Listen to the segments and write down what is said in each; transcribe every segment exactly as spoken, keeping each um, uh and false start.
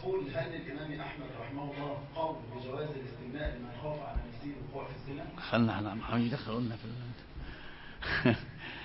أقول هل الإمام أحمد رحمه الله قول بجواز الاستمناء لمن خاف على نفسه الوقوع في الزنا؟ خلنا احنا محاولين يدخلونا في ال...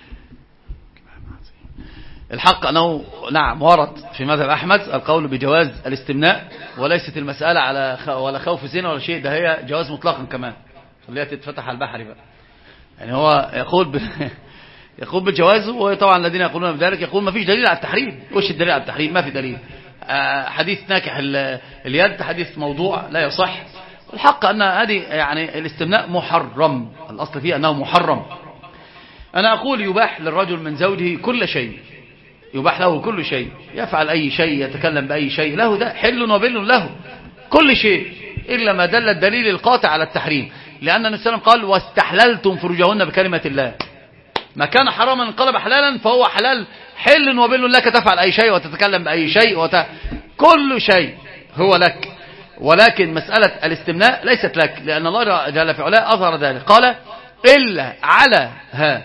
الحق أنه نعم ورد في مذهب أحمد القول بجواز الاستمناء، وليست المسألة على خ... ولا خوف زنا ولا شيء، ده هي جواز مطلقا كمان، خليها تتفتح على البحر بقى. يعني هو يقول ب... يقول بالجواز، وطبعا الذين يقولون بذلك يقول ما فيش دليل على التحريم. وش الدليل على التحريم؟ ما في دليل. آه حديث ناكح اليد حديث موضوع لا يصح. الحق أن هذه يعني الاستمناء محرم، الأصل فيه أنه محرم. أنا أقول يباح للرجل من زوجه كل شيء، يباح له كل شيء، يفعل أي شيء، يتكلم بأي شيء، له ده حل وبل له كل شيء، إلا ما دل الدليل القاطع على التحريم. لأن النبي صلى الله عليه وسلم قال واستحللتم فروجهن بكلمة الله، ما كان حراما انقلب حلالا فهو حلال، حل وبل لك، تفعل أي شيء وتتكلم بأي شيء وت... كل شيء هو لك. ولكن مسألة الاستمناء ليست لك، لأن الله جل في علاه أظهر ذلك، قال إلا على ها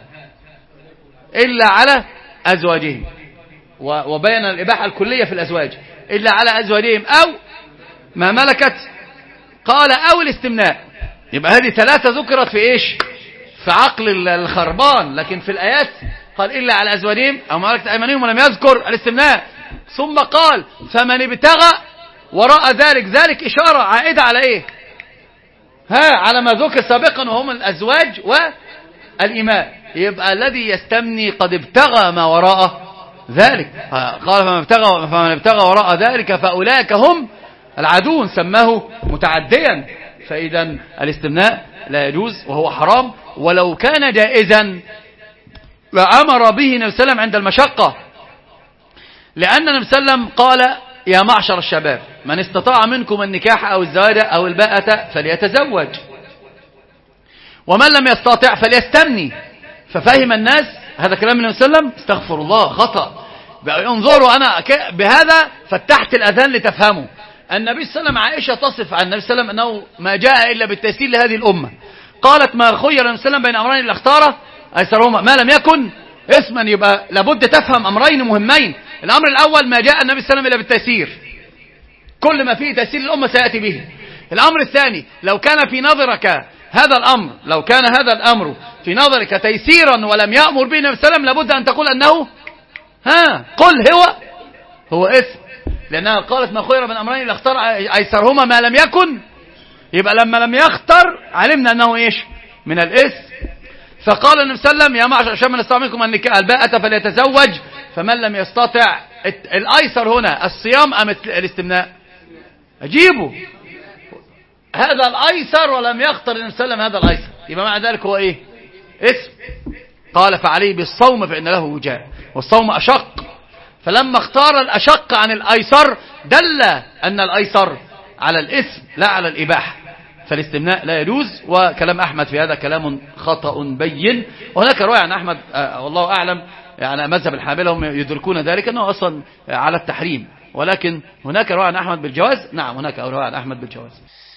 إلا على أزواجهم، وبين الإباحة الكلية في الأزواج، إلا على أزواجهم أو ما ملكت، قال أو الاستمناء. يبقى هذه ثلاثة ذكرت في إيش؟ في عقل الخربان. لكن في الآيات قال إلا على أزواجهم أو ما ملكت أيمانهم، ولم يذكر الاستمناء. ثم قال فمن ابتغى وراء ذلك، ذلك إشارة عائدة على إيه؟ ها على ما ذكر سابقا وهم الأزواج والإماء. يبقى الذي يستمني قد ابتغى ما وراء ذلك. قال فمن ابتغى, فمن ابتغى وراء ذلك فأولئك هم العادون، سماه متعديا. فإذا الاستمناء لا يجوز وهو حرام، ولو كان جائزا لأمر به النبي صلى الله عليه وسلم عند المشقة، لأن النبي صلى الله عليه وسلم قال يا معشر الشباب من استطاع منكم النكاح أو الزواج أو الباءة فليتزوج، ومن لم يستطع فليستمني. ففهم الناس هذا كلام النبي صلى الله عليه وسلم، استغفر الله خطأ. انظروا أنا بهذا فتحت الأذان لتفهموا. النبي صلى الله عليه وسلم عائشة تصف عن النبي صلى الله عليه وسلم أنه ما جاء إلا بالتيسير لهذه الأمة. قالت ما خير النبي صلى الله عليه وسلم بين أمرين اللي اختاره أيسرهما ما لم يكن اسما. يبقى لابد تفهم أمرين مهمين. الأمر الأول ما جاء النبي صلى الله عليه وسلم إلا بالتيسير، كل ما فيه تيسير الأمة سيأتي به. الأمر الثاني لو كان في نظرك هذا الأمر لو كان هذا الأمر في نظرك تيسيرا ولم يأمر به النبي صلى الله عليه وسلم، لابد أن تقول أنه ها قل هو هو اسم، لأنها قالت ما خير من أمرين اللي اختار أيسرهما ما لم يكن. يبقى لما لم يختر علمنا أنه إيش من الاسم. فقال النبي صلى الله عليه وسلم يا معشر الشباب من استطاع منكم الباءة فليتزوج، فمن لم يستطع الأيسر هنا الصيام أم الاستمناء؟ أجيبه هذا الأيسر، ولم يختر النبي صلى الله عليه وسلم هذا الأيسر، يبقى مع ذلك هو إيه اسم. قال فعليه بالصوم فإن له وجاء، والصوم أشق، فلما اختار الأشق عن الأيسر دل أن الأيسر على الاسم لا على الإباحة. فالاستمناء لا يجوز، وكلام أحمد في هذا كلام خطأ بين. وهناك رواية عن أحمد آه والله أعلم، يعني مذهب الحنابلة هم يدركون ذلك أنه أصلا على التحريم، ولكن هناك رواية عن أحمد بالجواز. نعم هناك رواية عن أحمد بالجواز.